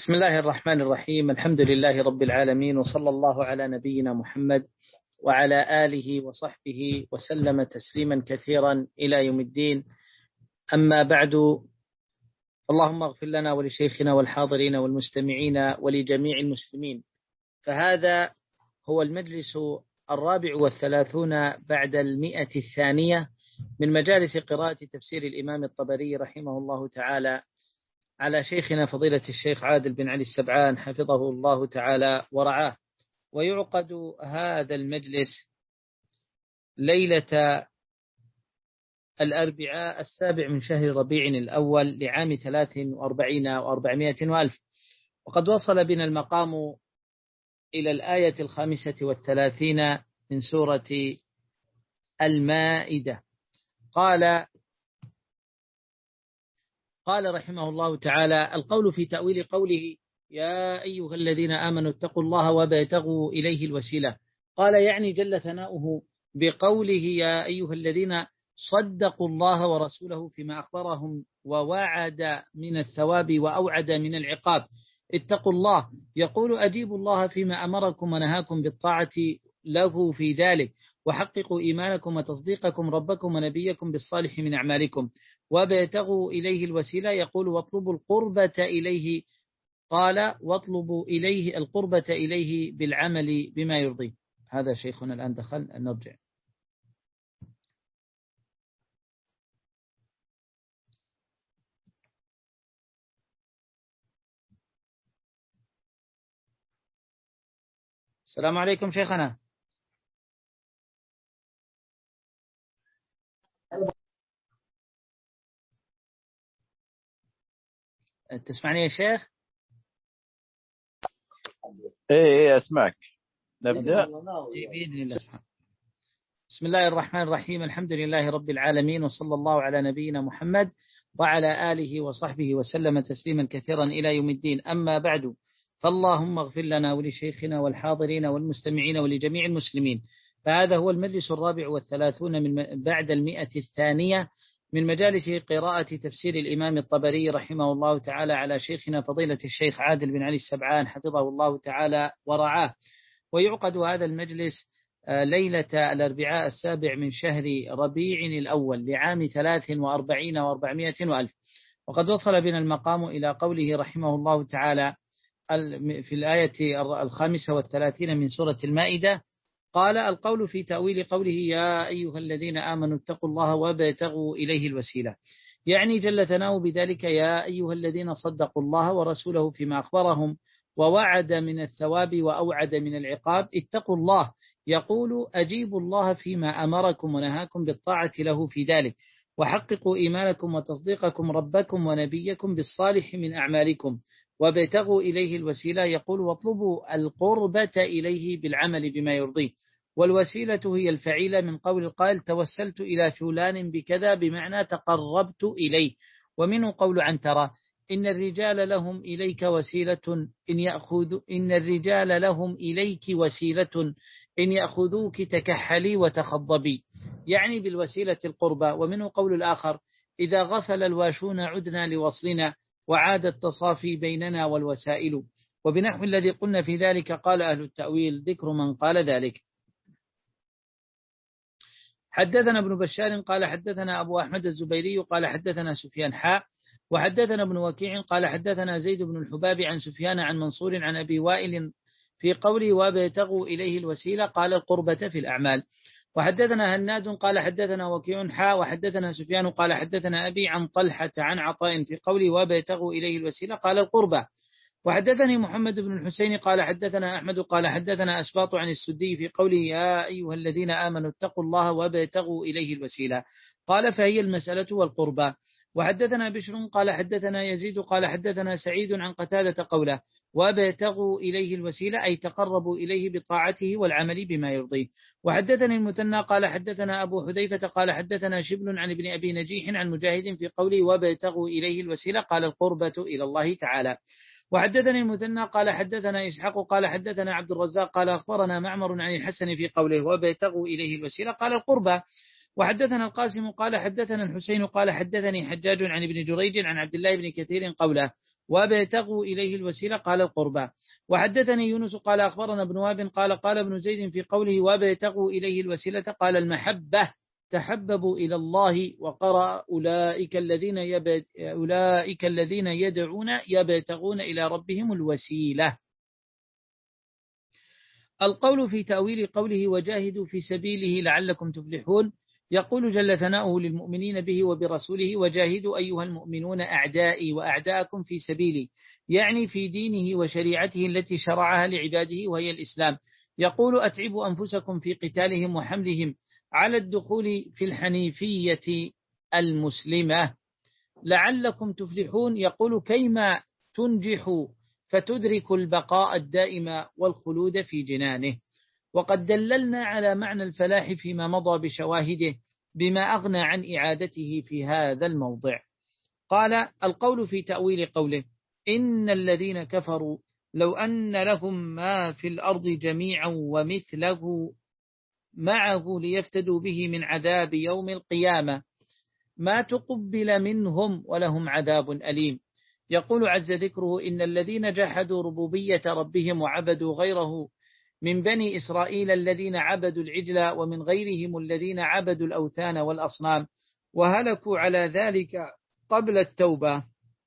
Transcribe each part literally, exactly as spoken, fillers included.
بسم الله الرحمن الرحيم. الحمد لله رب العالمين، وصلى الله على نبينا محمد وعلى آله وصحبه وسلم تسليما كثيرا إلى يوم الدين. أما بعد، اللهم اغفر لنا ولشيخنا والحاضرين والمستمعين ولجميع المسلمين. فهذا هو المجلس الرابع والثلاثون بعد المئة الثانية من مجالس قراءة تفسير الإمام الطبري رحمه الله تعالى على شيخنا فضيلة الشيخ عادل بن علي السبعان حفظه الله تعالى ورعاه. ويعقد هذا المجلس ليلة الأربعاء السابع من شهر ربيع الأول لعام ثلاث وأربعين وأربعمائة وألف. وقد وصل بنا المقام إلى الآية الخامسة والثلاثين من سورة المائدة. قال قال رحمه الله تعالى: القول في تأويل قوله يا أيها الذين آمنوا اتقوا الله وابتغوا إليه الوسيلة. قال يعني جل ثناؤه بقوله يا أيها الذين صدقوا الله ورسوله فيما أخبرهم ووعد من الثواب وأوعد من العقاب. اتقوا الله يقول أجيبوا الله فيما أمركم ونهاكم بالطاعة له في ذلك، وحققوا إيمانكم وتصديقكم ربكم ونبيكم بالصالح من أعمالكم، وابتغوا إليه الوسيلة يقول واطلبوا القربة إليه. قال واطلبوا إليه القربة إليه بالعمل بما يرضيه. هذا شيخنا الآن دخل، نرجع. السلام عليكم شيخنا. تسمعني يا شيخ؟ ايه ايه اسمعك. نبدأ بإذن الله. بسم الله الرحمن الرحيم. الحمد لله رب العالمين، وصلى الله على نبينا محمد وعلى آله وصحبه وسلم تسليما كثيرا إلى يوم الدين. أما بعد، فاللهم اغفر لنا ولشيخنا والحاضرين والمستمعين ولجميع المسلمين. فهذا هو المجلس الرابع والثلاثون من بعد المئة الثانية من مجالس قراءة تفسير الإمام الطبري رحمه الله تعالى على شيخنا فضيلة الشيخ عادل بن علي السبعان حفظه الله تعالى ورعاه. ويعقد هذا المجلس ليلة الأربعاء السابع من شهر ربيع الأول لعام ثلاث وأربعين وأربعمائة وألف. وقد وصل بنا المقام إلى قوله رحمه الله تعالى في الآية الخامسة والثلاثين من سورة المائدة. قال القول في تأويل قوله يا أيها الذين آمنوا اتقوا الله وابتغوا إليه الوسيلة. يعني جل ثناؤه بذلك يا أيها الذين صدقوا الله ورسوله فيما أخبرهم ووعد من الثواب وأوعد من العقاب. اتقوا الله يقول أجيبوا الله فيما أمركم ونهاكم بالطاعة له في ذلك، وحققوا إيمانكم وتصديقكم ربكم ونبيكم بالصالح من أعمالكم، وابتغوا إليه الوسيلة يقول واطلبوا القربة إليه بالعمل بما يرضيه. والوسيلة هي الفعيلة من قول القائل توسلت إلى فلان بكذا، بمعنى تقربت إليه. ومنه قول عنترة إن الرجال لهم إليك وسيلة إن يأخذ إن الرجال لهم إليك وسيلة إن يأخذوك تكحلي وتخضبي، يعني بالوسيلة القربة. ومنه قول الآخر إذا غفل الواشون عدنا لوصلنا، وعاد التصافي بيننا والوسائل. وبنحو الذي قلنا في ذلك قال أهل التأويل ذكر من قال ذلك. حدثنا ابن بشار قال حدثنا أبو أحمد الزبيري قال حدثنا سفيان حاء وحدثنا ابن وكيع قال حدثنا زيد بن الحباب عن سفيان عن منصور عن أبي وائل في قوله وابتغوا إليه الوسيلة قال القربة في الأعمال. وحدثنا هناد قال حدثنا وكيع حاء وحدثنا سفيان قال حدثنا أبي عن طلحة عن عطاء في قوله وابتغوا إليه الوسيلة قال القربة. وحدثني محمد بن الحسين قال حدثنا أحمد قال حدثنا أسباط عن السدي في قوله يا أيها الذين آمنوا اتقوا الله وابتغوا إليه الوسيلة قال فهي المسألة والقربة. وحدثنا بشر قال حدثنا يزيد قال حدثنا سعيد عن قتادة قوله وابتغوا إليه الوسيلة أي تقربوا إليه بطاعته والعمل بما يرضيه. وحدثني المثنى قال حدثنا أبو حذيفة قال حدثنا شبل عن ابن أبي نجيح عن مجاهد في قوله وابتغوا إليه الوسيلة قال القربة إلى الله تعالى. وحدثني المثنى قال حدثنا إسحاق قال حدثنا عبد الرزاق قال أخبرنا معمر عن الحسن في قوله وابتغوا إليه الوسيلة قال القربة. وحدثنا القاسم قال حدثنا الحسين قال حدثني حجاج عن ابن جريج عن عبد الله بن كثير قوله وابتغوا إليه الوسيلة قال القربى. وحدثني يونس قال أخبرنا ابن وهب قال قال ابن زيد في قوله وابتغوا إليه الوسيلة قال المحبة تحببوا إلى الله. وقرأ أولئك الذين يبد أولئك الذين يدعون يبتغون إلى ربهم الوسيلة. القول في تأويل قوله وجاهدوا في سبيله لعلكم تفلحون. يقول جل ثناؤه للمؤمنين به وبرسوله وجاهدوا أيها المؤمنون أعدائي وأعداءكم في سبيلي، يعني في دينه وشريعته التي شرعها لعباده وهي الإسلام. يقول أتعبوا أنفسكم في قتالهم وحملهم على الدخول في الحنيفية المسلمة لعلكم تفلحون. يقول كيما تنجحوا فتدركوا البقاء الدائم والخلود في جنانه. وقد دللنا على معنى الفلاح فيما مضى بشواهده بما أغنى عن إعادته في هذا الموضع. قال القول في تأويل قوله إن الذين كفروا لو أن لهم ما في الأرض جميعا ومثله معه ليفتدوا به من عذاب يوم القيامة ما تقبل منهم ولهم عذاب أليم. يقول عز ذكره إن الذين جحدوا ربوبية ربهم وعبدوا غيره من بني إسرائيل الذين عبدوا العجل ومن غيرهم الذين عبدوا الأوثان والأصنام وهلكوا على ذلك قبل التوبة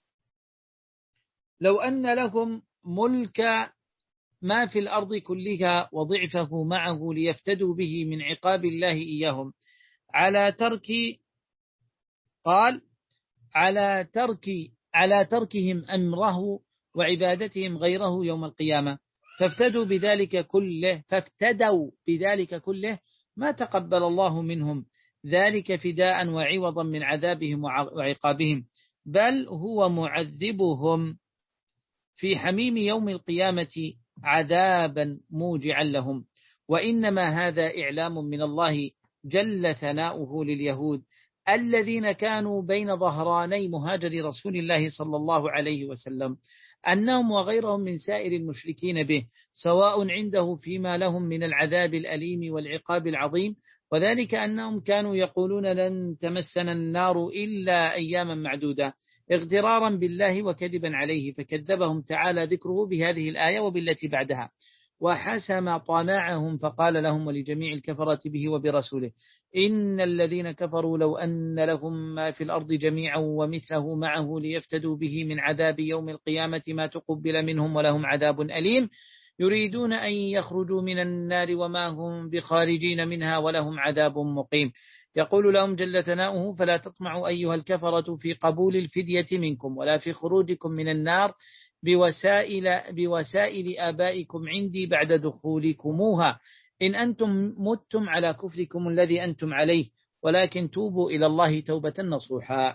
لو أن لهم ملك ما في الأرض كلها وضعفه معه ليفتدوا به من عقاب الله إياهم على ترك قال على ترك على تركهم أمره وعبادتهم غيره يوم القيامة فافتدوا بذلك كله فافتدوا بذلك كله ما تقبل الله منهم ذلك فداء وعوضا من عذابهم وعقابهم، بل هو معذبهم في حميم يوم القيامة عذابا موجعا لهم. وإنما هذا إعلام من الله جل ثناؤه لليهود الذين كانوا بين ظهراني مهاجر رسول الله صلى الله عليه وسلم أنهم وغيرهم من سائر المشركين به سواء عنده فيما لهم من العذاب الأليم والعقاب العظيم، وذلك أنهم كانوا يقولون لن تمسنا النار إلا أياما معدودة اغترارا بالله وكذبا عليه، فكذبهم تعالى ذكره بهذه الآية وبالتي بعدها وحسم طمعهم فقال لهم ولجميع الكفرة به وبرسوله إن الذين كفروا لو أن لهم ما في الأرض جميعا ومثله معه ليفتدوا به من عذاب يوم القيامة ما تقبل منهم ولهم عذاب أليم يريدون أن يخرجوا من النار وما هم بخارجين منها ولهم عذاب مقيم. يقول لهم جل ثناؤه فلا تطمعوا أيها الكفرة في قبول الفدية منكم ولا في خروجكم من النار بوسائل, بوسائل آبائكم عندي بعد دخولكموها إن أنتم متم على كفركم الذي أنتم عليه ولكن توبوا إلى الله توبة نصوحا.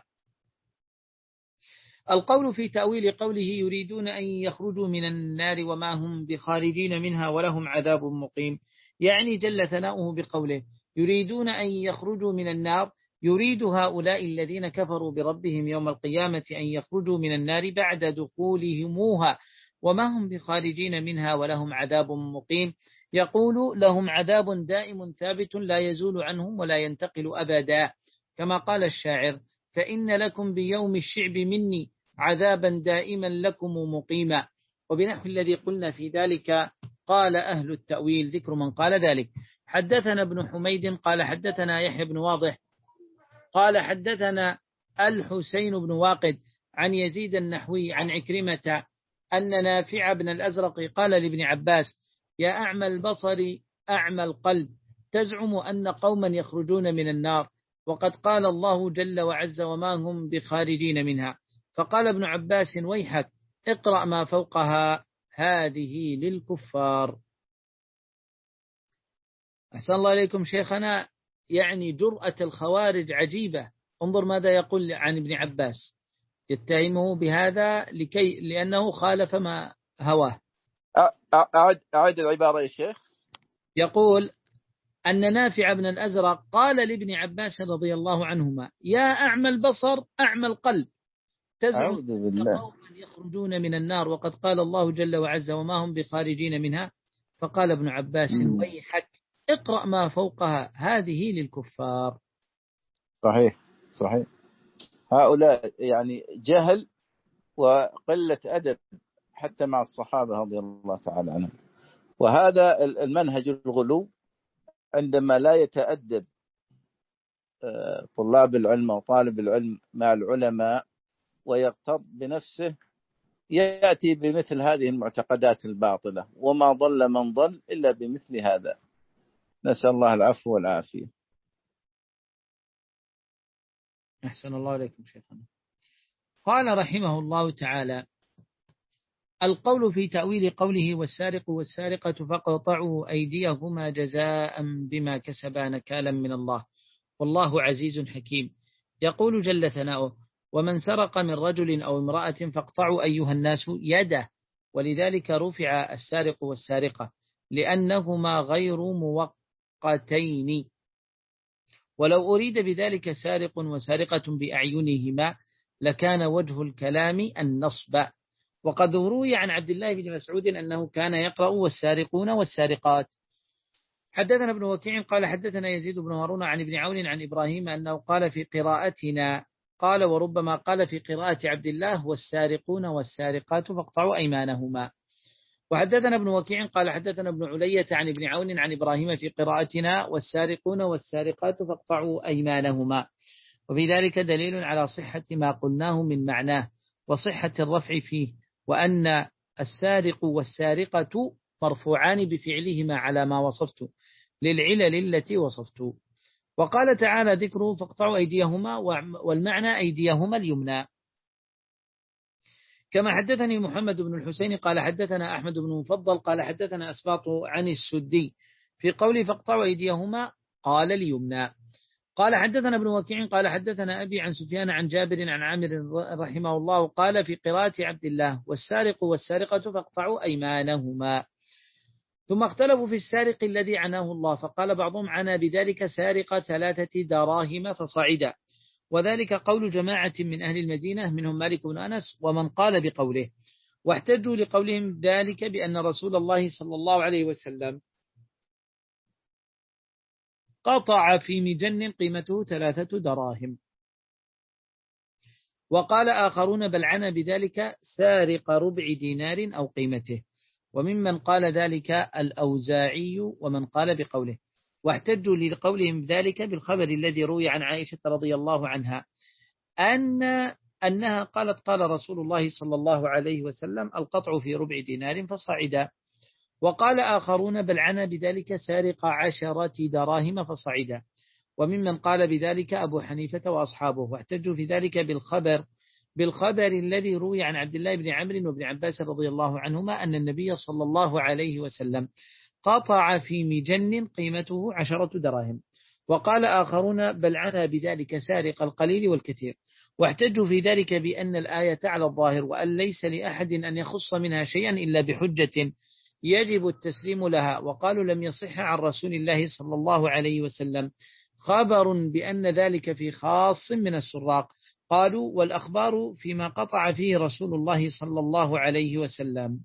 القول في تأويل قوله يريدون أن يخرجوا من النار وما هم بخارجين منها ولهم عذاب مقيم، يعني جل ثناؤه بقوله يريدون أن يخرجوا من النار يريد هؤلاء الذين كفروا بربهم يوم القيامة أن يخرجوا من النار بعد دخولهموها وما هم بخارجين منها ولهم عذاب مقيم. يقول لهم عذاب دائم ثابت لا يزول عنهم ولا ينتقل أبدا كما قال الشاعر فإن لكم بيوم الشعب مني عذابا دائما لكم مقيما. وبنحو الذي قلنا في ذلك قال أهل التأويل ذكر من قال ذلك. حدثنا ابن حميد قال حدثنا يحيى بن واضح قال حدثنا الحسين بن واقد عن يزيد النحوي عن عكرمة أن نافع بن الأزرق قال لابن عباس يا أعمى البصر أعمى القلب تزعم أن قوما يخرجون من النار وقد قال الله جل وعز وما هم بخارجين منها. فقال ابن عباس ويحك اقرأ ما فوقها هذه للكفار. أحسن الله عليكم شيخنا، يعني جرأة الخوارج عجيبة. انظر ماذا يقول عن ابن عباس يتهمه بهذا لكي لأنه خالف ما هواه. أعد, أعد العبارة يا شيخ. يقول أن نافع بن الأزرق قال لابن عباس رضي الله عنهما يا أعمى البصر أعمى القلب تزعم أن قوما يخرجون من النار وقد قال الله جل وعز وما هم بخارجين منها. فقال ابن عباس ويحك اقرأ ما فوقها هذه للكفار. صحيح صحيح. هؤلاء يعني جهل وقلة أدب حتى مع الصحابة رضي الله تعالى عنهم. وهذا المنهج الغلو عندما لا يتأدب طلاب العلم أو طالب العلم مع العلماء ويغتر بنفسه، يأتي بمثل هذه المعتقدات الباطلة، وما ضل من ضل إلا بمثل هذا. نسأل الله العفو والعافية. أحسن الله عليكم شيخنا. قال رحمه الله تعالى: القول في تأويل قوله والسارق والسارقة فاقطعوا أيديهما جزاء بما كسبا نكالا من الله والله عزيز حكيم. يقول جل ثناؤه: ومن سرق من رجل أو امرأة فاقطعوا أيها الناس يده. ولذلك رفع السارق والسارقة لأنهما غير موقتين، ولو أريد بذلك سارق وسارقة بأعينهما لكان وجه الكلام النصب. وقد روي عن عبد الله بن مسعود أنه كان يقرأ والسارقون والسارقات. حدثنا ابن وكيع قال حدثنا يزيد بن هارون عن ابن عون عن إبراهيم أنه قال في قراءتنا، قال وربما قال في قراءة عبد الله والسارقون والسارقات فاقطعوا أيمانهما. وحدثنا ابن وكيع قال حدثنا ابن علية عن ابن عون عن إبراهيم في قراءتنا والسارقون والسارقات فاقطعوا أيمانهما. وفي ذلك دليل على صحة ما قلناه من معناه وصحة الرفع فيه، وأن السارق والسارقة مرفوعان بفعلهما على ما وصفت للعلل التي وصفت. وقال تعالى ذكره فاقطعوا أيديهما، والمعنى أيديهما اليمنى. كما حدثني محمد بن الحسين قال حدثنا أحمد بن مفضل قال حدثنا أسباط عن السدي في قوله فاقطعوا أيديهما قال اليمنى. قال حدثنا ابن وكيع قال حدثنا أبي عن سفيان عن جابر عن عامر رحمه الله قال في قراءة عبد الله والسارق والسارقة فاقطعوا أيمانهما. ثم اختلفوا في السارق الذي عناه الله، فقال بعضهم عنا بذلك سارق ثلاثة دراهم فصعدا، وذلك قول جماعة من أهل المدينة منهم مالك بن أنس ومن قال بقوله. واحتجوا لقولهم ذلك بأن رسول الله صلى الله عليه وسلم قطع في مجن قيمته ثلاثة دراهم. وقال آخرون بل عنا بذلك سارق ربع دينار أو قيمته، وممن قال ذلك الأوزاعي ومن قال بقوله. واحتجوا لقولهم ذلك بالخبر الذي روي عن عائشة رضي الله عنها أن أنها قالت قال رسول الله صلى الله عليه وسلم القطع في ربع دينار فصعدا. وقال آخرون بل عنا بذلك سارق عشرة دراهم فصعدا، وممن قال بذلك أبو حنيفة وأصحابه. واحتجوا في ذلك بالخبر بالخبر الذي روي عن عبد الله بن عمرو وابن عباس رضي الله عنهما أن النبي صلى الله عليه وسلم قطع في مجن قيمته عشرة دراهم. وقال آخرون بل عنا بذلك سارق القليل والكثير. واحتجوا في ذلك بأن الآية على الظاهر، وأن ليس لأحد أن يخص منها شيئا إلا بحجة يجب التسليم لها. وقالوا لم يصح عن رسول الله صلى الله عليه وسلم خبر بأن ذلك في خاص من السراق. قالوا والأخبار فيما قطع فيه رسول الله صلى الله عليه وسلم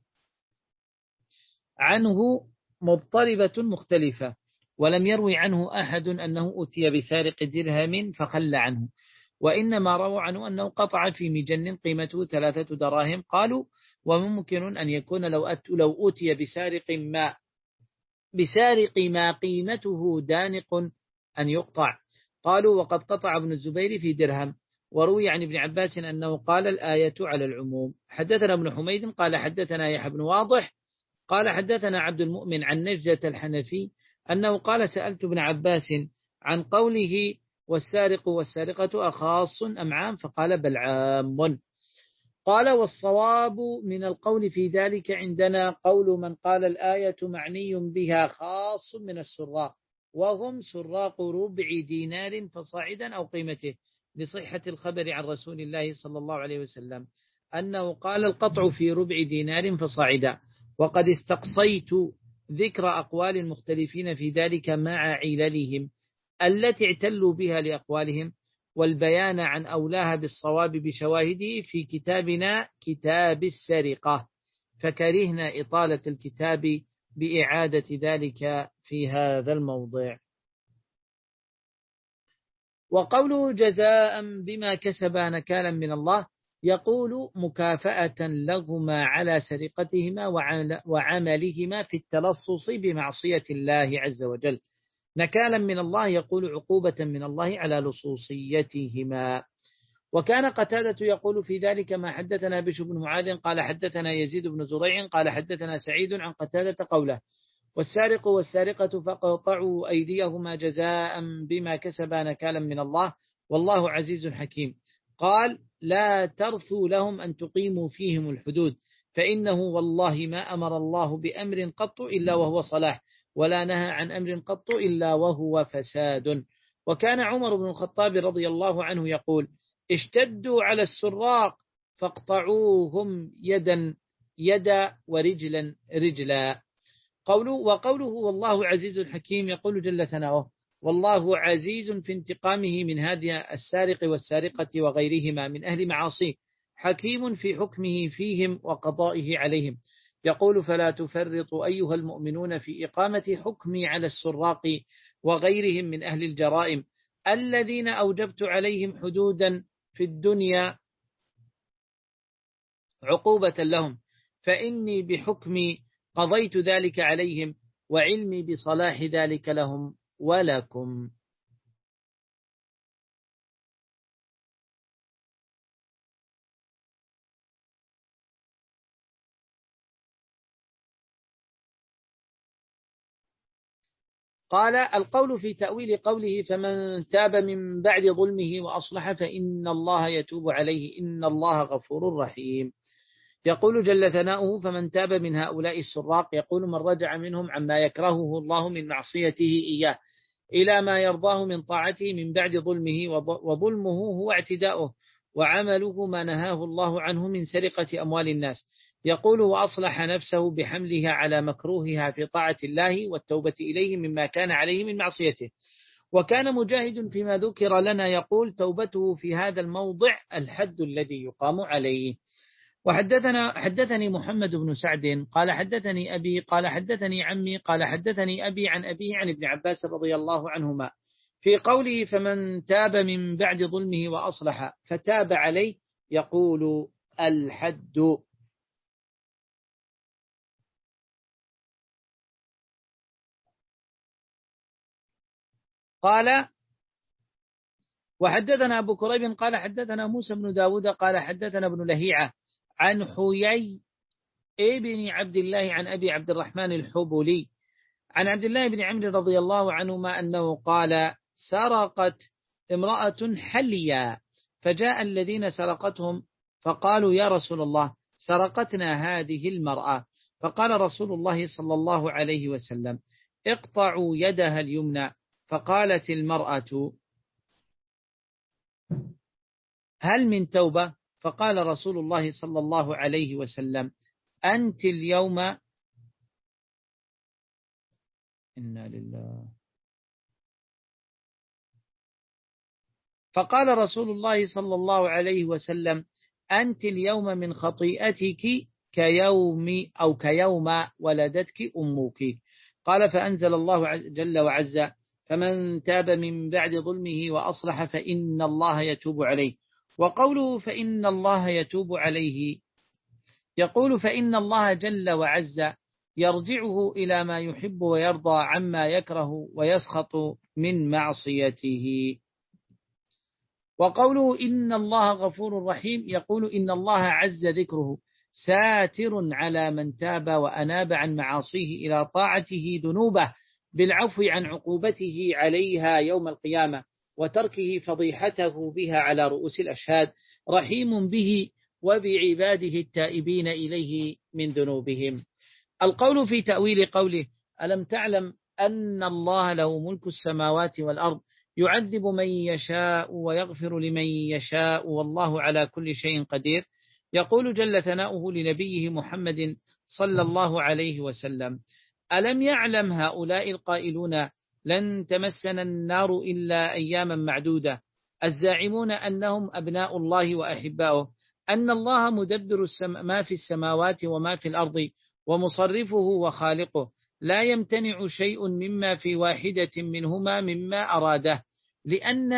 عنه مضطربة مختلفة، ولم يروي عنه أحد أنه أتي بسارق درهم فخل عنه، وإنما روى عنه أنه قطع في مجن قيمته ثلاثة دراهم. قالوا وممكن أن يكون لو أت لو أتي بسارق ما بسارق ما قيمته دانق أن يقطع. قالوا وقد قطع ابن الزبير في درهم. وروي عن ابن عباس أنه قال الآية على العموم. حدثنا ابن حميد قال حدثنا يحيى بن واضح قال حدثنا عبد المؤمن عن نجدة الحنفي أنه قال سألت ابن عباس عن قوله والسارق والسارقة أخاص أم عام؟ فقال بل عام. قال والصواب من القول في ذلك عندنا قول من قال الآية معني بها خاص من السراق، وهم سراق ربع دينار فصاعدا أو قيمته، لصحة الخبر عن رسول الله صلى الله عليه وسلم أنه قال القطع في ربع دينار فصاعدا. وقد استقصيت ذكر أقوال المختلفين في ذلك مع عللهم التي اعتلوا بها لأقوالهم، والبيان عن أولاها بالصواب بشواهده في كتابنا كتاب السرقة، فكرهنا إطالة الكتاب بإعادة ذلك في هذا الموضع. وقوله جزاء بما كسبا نكالا من الله يقول مكافأة لهما على سرقتهما وعملهما في التلصص بمعصية الله عز وجل. نكالا من الله يقول عقوبة من الله على لصوصيتهما. وكان قتادة يقول في ذلك ما حدثنا بشر بن معاذ قال حدثنا يزيد بن زريع قال حدثنا سعيد عن قتادة قوله والسارق والسارقة فقطعوا أيديهما جزاء بما كسبا نكالا من الله والله عزيز حكيم. قال لا ترثوا لهم أن تقيموا فيهم الحدود فإنه والله ما أمر الله بأمر قط إلا وهو صلاح ولا نهى عن أمر قط إلا وهو فساد. وكان عمر بن الخطاب رضي الله عنه يقول اشتدوا على السراق فاقطعوهم يدا يدا ورجلا رجلا. قوله وقوله والله عزيز حكيم يقول جل ثناؤه والله عزيز في انتقامه من هذه السارق والسارقة وغيرهما من أهل معاصيه حكيم في حكمه فيهم وقضائه عليهم. يقول فلا تفرطوا أيها المؤمنون في إقامة حكمي على السراق وغيرهم من أهل الجرائم الذين أوجبت عليهم حدودا في الدنيا عقوبة لهم فإني بحكمي قضيت ذلك عليهم وعلمي بصلاح ذلك لهم ولكم. قال القول في تأويل قوله فمن تاب من بعد ظلمه وأصلح فإن الله يتوب عليه إن الله غفور رحيم. يقول جل ثناؤه فمن تاب من هؤلاء السراق يقول من رجع منهم عما يكرهه الله من معصيته إياه إلى ما يرضاه من طاعته من بعد ظلمه وظلمه هو اعتداؤه وعمله ما نهاه الله عنه من سرقة أموال الناس. يقول وأصلح نفسه بحملها على مكروهها في طاعة الله والتوبة إليه مما كان عليه من معصيته. وكان مجاهد فيما ذكر لنا يقول توبته في هذا الموضع الحد الذي يقام عليه. وحدثنا حدثني محمد بن سعد قال حدثني أبي قال حدثني عمي قال حدثني أبي عن أبيه عن ابن عباس رضي الله عنهما في قوله فمن تاب من بعد ظلمه وأصلح فتاب عليه يقول الحد. قال وحدثنا أبو كريب قال حدثنا موسى بن داود قال حدثنا ابن لهيعة عن حيي ابن عبد الله عن أبي عبد الرحمن الحبلي عن عبد الله بن عمرو رضي الله عنهما أنه قال سرقت امرأة حليا فجاء الذين سرقتهم فقالوا يا رسول الله سرقتنا هذه المرأة فقال رسول الله صلى الله عليه وسلم اقطعوا يدها اليمنى فقالت المرأة هل من توبة فقال رسول الله صلى الله عليه وسلم أنت اليوم إنا لله فقال رسول الله صلى الله عليه وسلم أنت اليوم من خطيئتك كيوم أو كيوم ولدتك أمك. قال فأنزل الله جل وعز فمن تاب من بعد ظلمه وأصلح فإن الله يتوب عليه. وقوله فإن الله يتوب عليه يقول فإن الله جل وعز يرجعه إلى ما يحب ويرضى عما يكره ويسخط من معصيته. وقوله إن الله غفور رحيم يقول إن الله عز ذكره ساتر على من تاب وأناب عن معاصيه إلى طاعته ذنوبه بالعفو عن عقوبته عليها يوم القيامة وتركه فضيحته بها على رؤوس الأشهاد رحيم به وبعباده التائبين إليه من ذنوبهم. القول في تأويل قوله ألم تعلم أن الله له ملك السماوات والأرض يعذب من يشاء ويغفر لمن يشاء والله على كل شيء قدير. يقول جل ثناؤه لنبيه محمد صلى الله عليه وسلم ألم يعلم هؤلاء القائلون لن تمسنا النار إلا أياما معدودة الزاعمون أنهم أبناء الله وأحباؤه أن الله مدبر ما في السماوات وما في الأرض ومصرفه وخالقه لا يمتنع شيء مما في واحدة منهما مما أراده لأن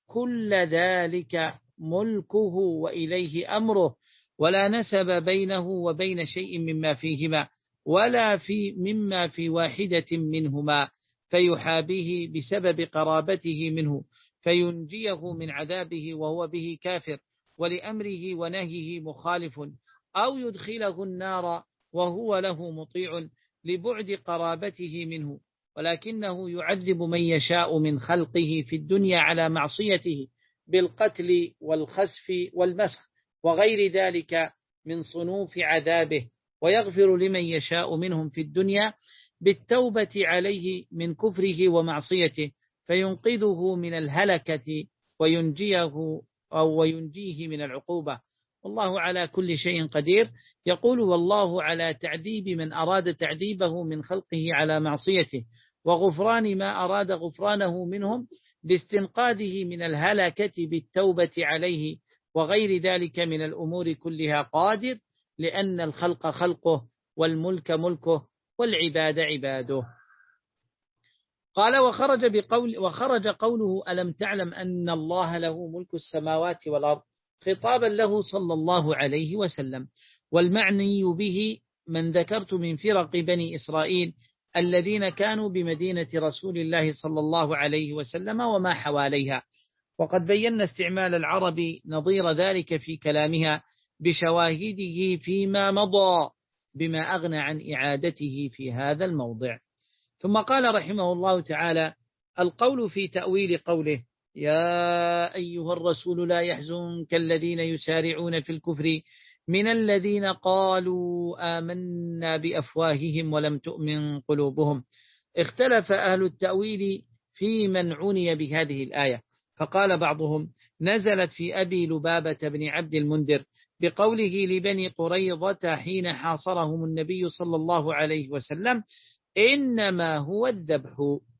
كل ذلك ملكه وإليه أمره، ولا نسب بينه وبين شيء مما فيهما ولا في مما في واحدة منهما، فيحابيه بسبب قرابته منه فينجيه من عذابه وهو به كافر ولأمره ونهيه مخالف، أو يدخله النار وهو له مطيع لبعد قرابته منه، ولكنه يعذب من يشاء من خلقه في الدنيا على معصيته بالقتل والخسف والمسخ وغير ذلك من صنوف عذابه، ويغفر لمن يشاء منهم في الدنيا بالتوبة عليه من كفره ومعصيته فينقذه من الهلكة وينجيه أو وينجيه من العقوبة، والله على كل شيء قدير. يقول والله على تعذيب من أراد تعذيبه من خلقه على معصيته، وغفران ما أراد غفرانه منهم باستنقاذه من الهلكة بالتوبة عليه وغير ذلك من الأمور كلها قادر، لأن الخلق خلقه والملك ملكه والعباد عباده. قال وخرج بقول وخرج قوله ألم تعلم أن الله له ملك السماوات والأرض خطابا له صلى الله عليه وسلم، والمعني به من ذكرت من فرق بني إسرائيل الذين كانوا بمدينة رسول الله صلى الله عليه وسلم وما حواليها، وقد بينا استعمال العرب نظير ذلك في كلامها بشواهده فيما مضى بما أغنى عن إعادته في هذا الموضع. ثم قال رحمه الله تعالى القول في تأويل قوله يا أيها الرسول لا يحزنك الذين يسارعون في الكفر من الذين قالوا آمنا بأفواههم ولم تؤمن قلوبهم. اختلف أهل التأويل في من عني بهذه الآية، فقال بعضهم نزلت في أبي لبابة بن عبد المنذر بقوله لبني قريظة حين حاصرهم النبي صلى الله عليه وسلم إنما هو الذبح،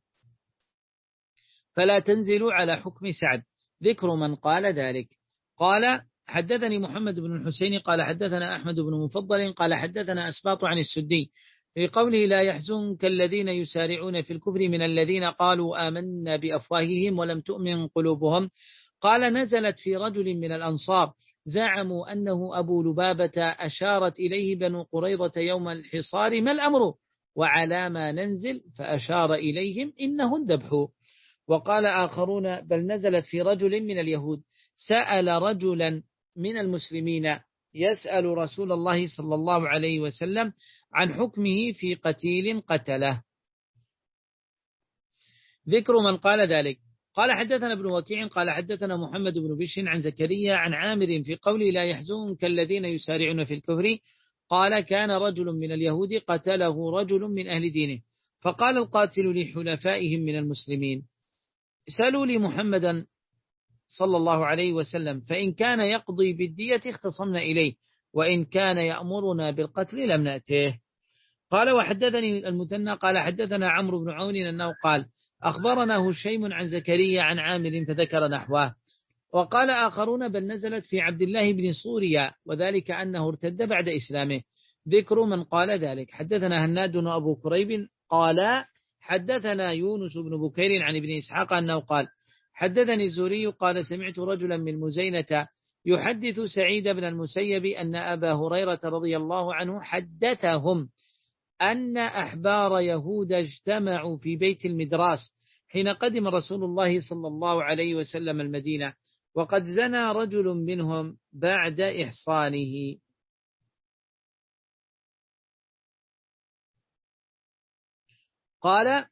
فلا تنزلوا على حكم سعد. ذكر من قال ذلك. قال حدثني محمد بن الحسين قال حدثنا أحمد بن مفضل قال حدثنا أسباط عن السدي في قوله لا يحزنك الذين يسارعون في الكفر من الذين قالوا آمنا بأفواههم ولم تؤمن قلوبهم. قال نزلت في رجل من الأنصار زعموا أنه أبو لبابة أشارت إليه بنو قريظة يوم الحصار ما الأمر وعلى ما ننزل، فأشار إليهم إنه الذبح. وقال آخرون بل نزلت في رجل من اليهود سأل رجلا من المسلمين يسأل رسول الله صلى الله عليه وسلم عن حكمه في قتيل قتله. ذكر من قال ذلك. قال حدثنا ابن وكيع قال حدثنا محمد بن بشر عن زكريا عن عامر في قوله لا يحزنك الذين يسارعون في الكفر. قال كان رجل من اليهود قتله رجل من أهل دينه، فقال القاتل لحلفائهم من المسلمين سألوا لي محمدا صلى الله عليه وسلم فإن كان يقضي بالدية اختصمنا إليه وإن كان يأمرنا بالقتل لم نأته. قال وحدثني المثنى قال حدثنا عمرو بن عون أنه قال أخبرنا هشيم عن زكريا عن عامر فذكر نحوه. وقال آخرون بل نزلت في عبد الله بن سوريا وذلك أنه ارتد بعد إسلامه. ذكر من قال ذلك. حدثنا هناد وأبو كريب قال حدثنا يونس بن بكير عن ابن إسحاق أنه قال حدثني الزهري قال سمعت رجلا من مزينة يحدث سعيد بن المسيب أن أبا هريرة رضي الله عنه حدثهم أن أحبار يهود اجتمعوا في بيت المدراس حين قدم رسول الله صلى الله عليه وسلم المدينة وقد زنى رجل منهم بعد إحصانه. قال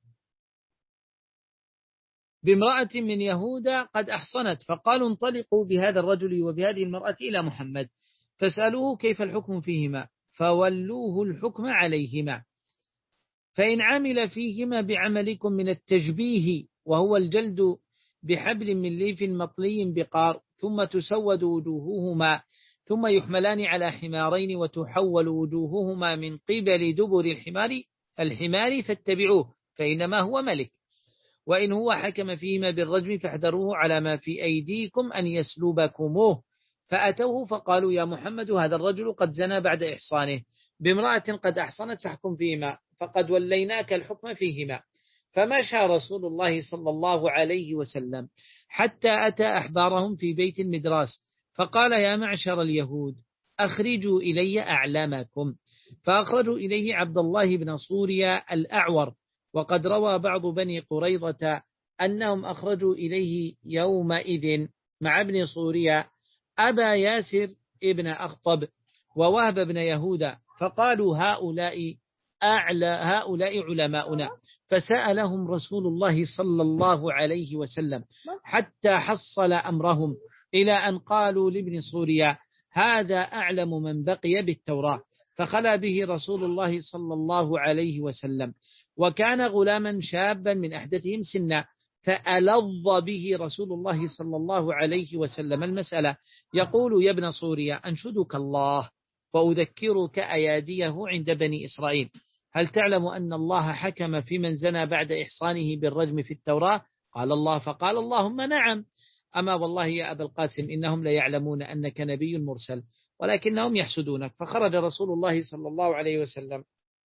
بامرأة من يهودا قد أحصنت، فقالوا انطلقوا بهذا الرجل وبهذه المرأة إلى محمد فاسألوه كيف الحكم فيهما، فولوه الحكم عليهما، فإن عمل فيهما بعملكم من التشبيه وهو الجلد بحبل من ليف مطلي بقار ثم تسود وجوههما ثم يحملان على حمارين وتحول وجوههما من قبل دبر الحمار الحمار فاتبعوه فإنما هو ملك، وإن هو حكم فيهما بالرجم فاحذروه على ما في أيديكم أن يسلبكموه. فأتوه فقالوا يا محمد هذا الرجل قد زنى بعد إحصانه بامرأة قد أحصنت فاحكم فيهما فقد وليناك الحكم فيهما. فمشى رسول الله صلى الله عليه وسلم حتى أتى أحبارهم في بيت المدراس فقال يا معشر اليهود أخرجوا إلي أعلامكم، فأخرجوا إليه عبد الله بن صوريا الأعور. وقد روى بعض بني قريظة أنهم أخرجوا إليه يومئذ مع ابن صوريا أبا ياسر ابن أخطب ووهب بن يهوذا، فقالوا هؤلاء أعلى هؤلاء علماؤنا. فسألهم رسول الله صلى الله عليه وسلم حتى حصل أمرهم إلى أن قالوا لابن صوريا هذا أعلم من بقي بالتوراة، فخلا به رسول الله صلى الله عليه وسلم، وكان غلاما شابا من أحدثهم سنا، فألظ به رسول الله صلى الله عليه وسلم المسألة، يقول يا ابن صوريا أنشدك الله وأذكرك أياديه عند بني إسرائيل، هل تعلم أن الله حكم في من زنى بعد إحصانه بالرجم في التوراة؟ قال الله، فقال اللهم نعم. أما والله يا أبا القاسم إنهم ليعلمون أنك نبي مرسل ولكنهم يحسدونك. فخرج رسول الله صلى الله عليه وسلم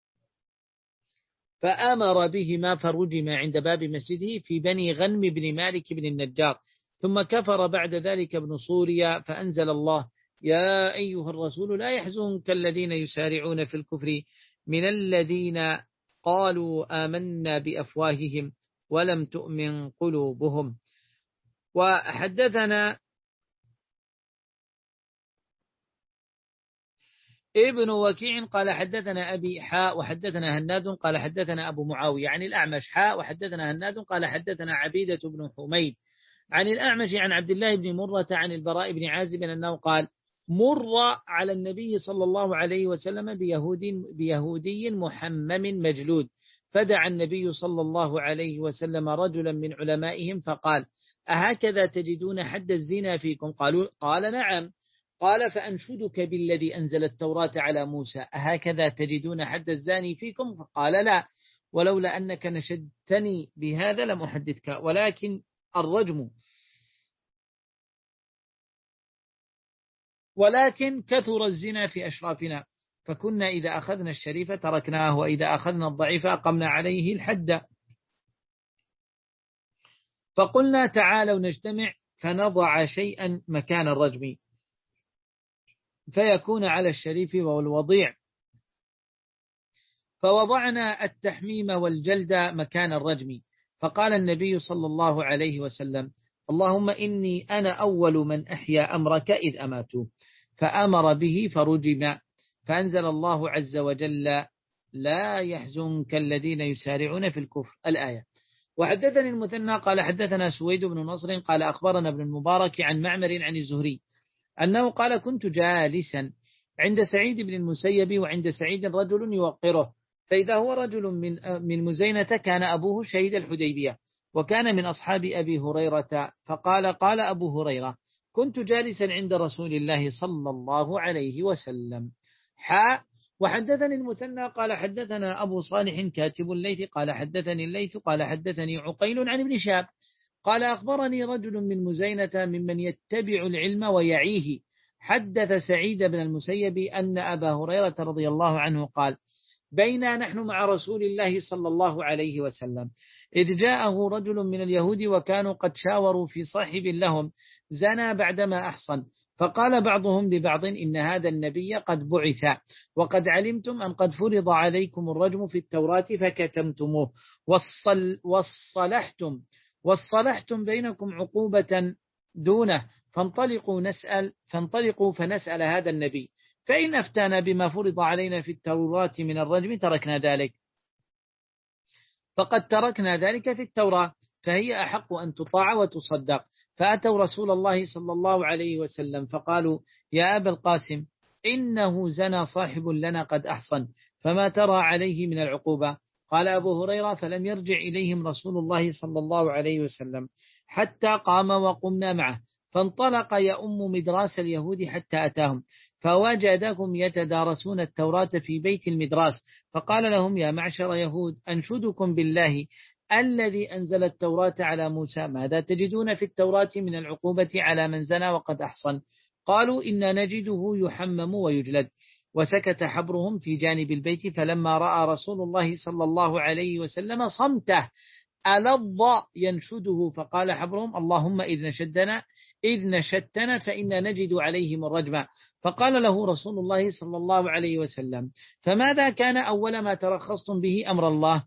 فأمر بهما فرجم عند باب مسجده في بني غنم بن مالك بن النجار. ثم كفر بعد ذلك ابن صوريا فأنزل الله يا أيها الرسول لا يحزنك الذين يسارعون في الكفر من الذين قالوا آمنا بأفواههم ولم تؤمن قلوبهم. وحدثنا ابن وكيع قال حدثنا أبي حاء وحدثنا هناد قال حدثنا أبو معاوية عن الأعمش حاء وحدثنا هناد قال حدثنا عبيدة بن حميد عن الأعمش عن عبد الله بن مرة عن البراء بن عازب أنه قال مر على النبي صلى الله عليه وسلم بيهودي, بيهودي محمم مجلود، فدعا النبي صلى الله عليه وسلم رجلا من علمائهم فقال أهكذا تجدون حد الزنا فيكم؟ قالوا قال نعم. قال فأنشدك بالذي أنزل التوراة على موسى أهكذا تجدون حد الزاني فيكم؟ فقال لا، ولولا أنك نشدتني بهذا لم أحدثك، ولكن الرجم ولكن كثر الزنا في أشرافنا، فكنا إذا أخذنا الشريف تركناه وإذا أخذنا الضعيف أقمنا عليه الحد. فقلنا تعالوا نجتمع فنضع شيئا مكان الرجم فيكون على الشريف والوضيع، فوضعنا التحميم والجلد مكان الرجم. فقال النبي صلى الله عليه وسلم اللهم إني أنا أول من أحيا أمرك إذ أماتوا، فأمر به فرجم، فأنزل الله عز وجل لا يحزنك الذين يسارعون في الكفر الآية. وحدثني المثنى قال حدثنا سويد بن نصر قال أخبرنا ابن المبارك عن معمر عن الزهري أنه قال كنت جالسا عند سعيد بن المسيب وعند سعيد رجل يوقره، فإذا هو رجل من من مزينة كان أبوه شهيد الحديبية وكان من أصحاب أبي هريرة، فقال قال أبو هريرة كنت جالسا عند رسول الله صلى الله عليه وسلم. حاء وحدثني المثنى قال حدثنا أبو صالح كاتب الليث قال حدثني الليث قال حدثني عقيل عن ابن شهاب قال أخبرني رجل من مزينة ممن يتبع العلم ويعيه حدث سعيد بن المسيب أن أبا هريرة رضي الله عنه قال بينا نحن مع رسول الله صلى الله عليه وسلم إذ جاءه رجل من اليهود وكانوا قد شاوروا في صاحب لهم زنى بعدما أحصن، فقال بعضهم لبعض إن هذا النبي قد بعث وقد علمتم أن قد فرض عليكم الرجم في التوراة فكتمتموه والصل والصلحتم والصلحتم بينكم عقوبة دونه، فانطلقوا نسأل فانطلقوا فنسأل هذا النبي، فإن أفتانا بما فرض علينا في التوراة من الرجم تركنا ذلك، فقد تركنا ذلك في التوراة فهي أحق أن تطاع وتصدق. فأتوا رسول الله صلى الله عليه وسلم فقالوا يا أبا القاسم إنه زنى صاحب لنا قد أحصن، فما ترى عليه من العقوبة؟ قال أبو هريرة فلم يرجع إليهم رسول الله صلى الله عليه وسلم حتى قام وقمنا معه، فانطلق يؤم مدراس اليهود حتى أتاهم فوجدهم يتدارسون التوراة في بيت المدراس، فقال لهم يا معشر يهود أنشدكم بالله الذي أنزل التوراة على موسى ماذا تجدون في التوراة من العقوبة على من زنى وقد أحصن؟ قالوا إن نجده يحمم ويجلد. وسكت حبرهم في جانب البيت، فلما رأى رسول الله صلى الله عليه وسلم صمته ألظ ينشده، فقال حبرهم اللهم إذ نشدنا إذ نشدتنا فإنا نجد عليهم الرجمة. فقال له رسول الله صلى الله عليه وسلم فماذا كان أول ما ترخصتم به أمر الله؟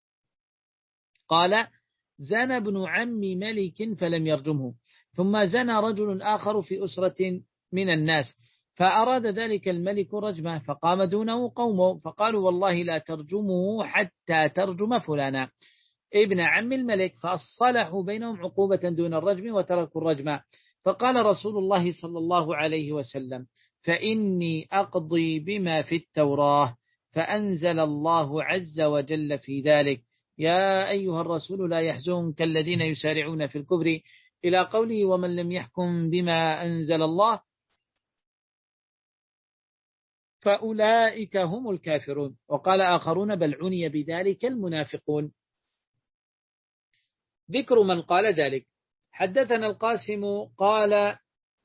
قال زنى ابن عم ملك فلم يرجمه، ثم زنى رجل آخر في أسرة من الناس فأراد ذلك الملك رجمه، فقام دونه قومه فقالوا والله لا ترجمه حتى ترجم فلانا ابن عم الملك، فأصلحوا بينهم عقوبة دون الرجم وتركوا الرجم. فقال رسول الله صلى الله عليه وسلم فإني أقضي بما في التوراة، فأنزل الله عز وجل في ذلك يا أيها الرسول لا يحزنك الذين يسارعون في الكفر إلى قوله ومن لم يحكم بما أنزل الله فأولئك هم الكافرون. وقال آخرون بل عني بذلك المنافقون. ذكر من قال ذلك. حدثنا القاسم قال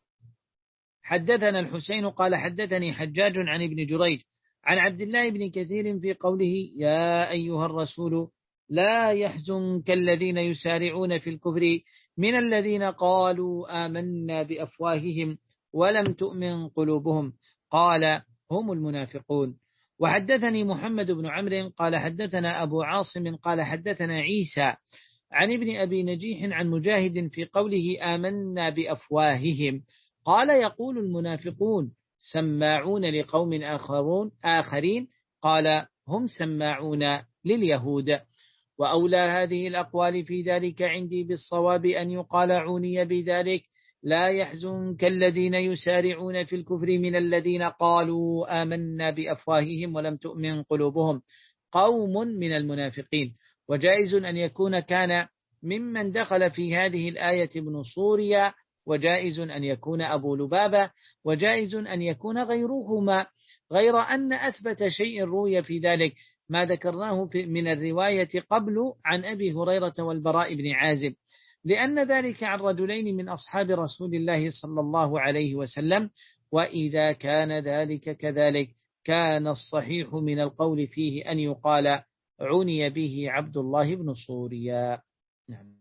حدثنا الحسين قال حدثني حجاج عن ابن جريج عن عبد الله بن كثير في قوله يا أيها الرسول لا يحزنك الذين يسارعون في الكفر من الذين قالوا آمنا بأفواههم ولم تؤمن قلوبهم قال هم المنافقون. وحدثني محمد بن عمرو قال حدثنا أبو عاصم قال حدثنا عيسى عن ابن أبي نجيح عن مجاهد في قوله آمنا بأفواههم قال يقول المنافقون سماعون لقوم آخرون آخرين قال هم سماعون لليهود. وأولى هذه الأقوال في ذلك عندي بالصواب أن يقال عني بذلك لا يحزنك الذين يسارعون في الكفر من الذين قالوا آمنا بأفواههم ولم تؤمن قلوبهم قوم من المنافقين. وجائز أن يكون كان ممن دخل في هذه الآية ابن صوريا، وجائز أن يكون أبو لبابة، وجائز أن يكون غيرهما، غير أن أثبت شيء روي في ذلك ما ذكرناه من الرواية قبل عن أبي هريرة والبراء بن عازب، لأن ذلك عن رجلين من أصحاب رسول الله صلى الله عليه وسلم. وإذا كان ذلك كذلك كان الصحيح من القول فيه أن يقال عني به عبد الله بن صوريا. نعم.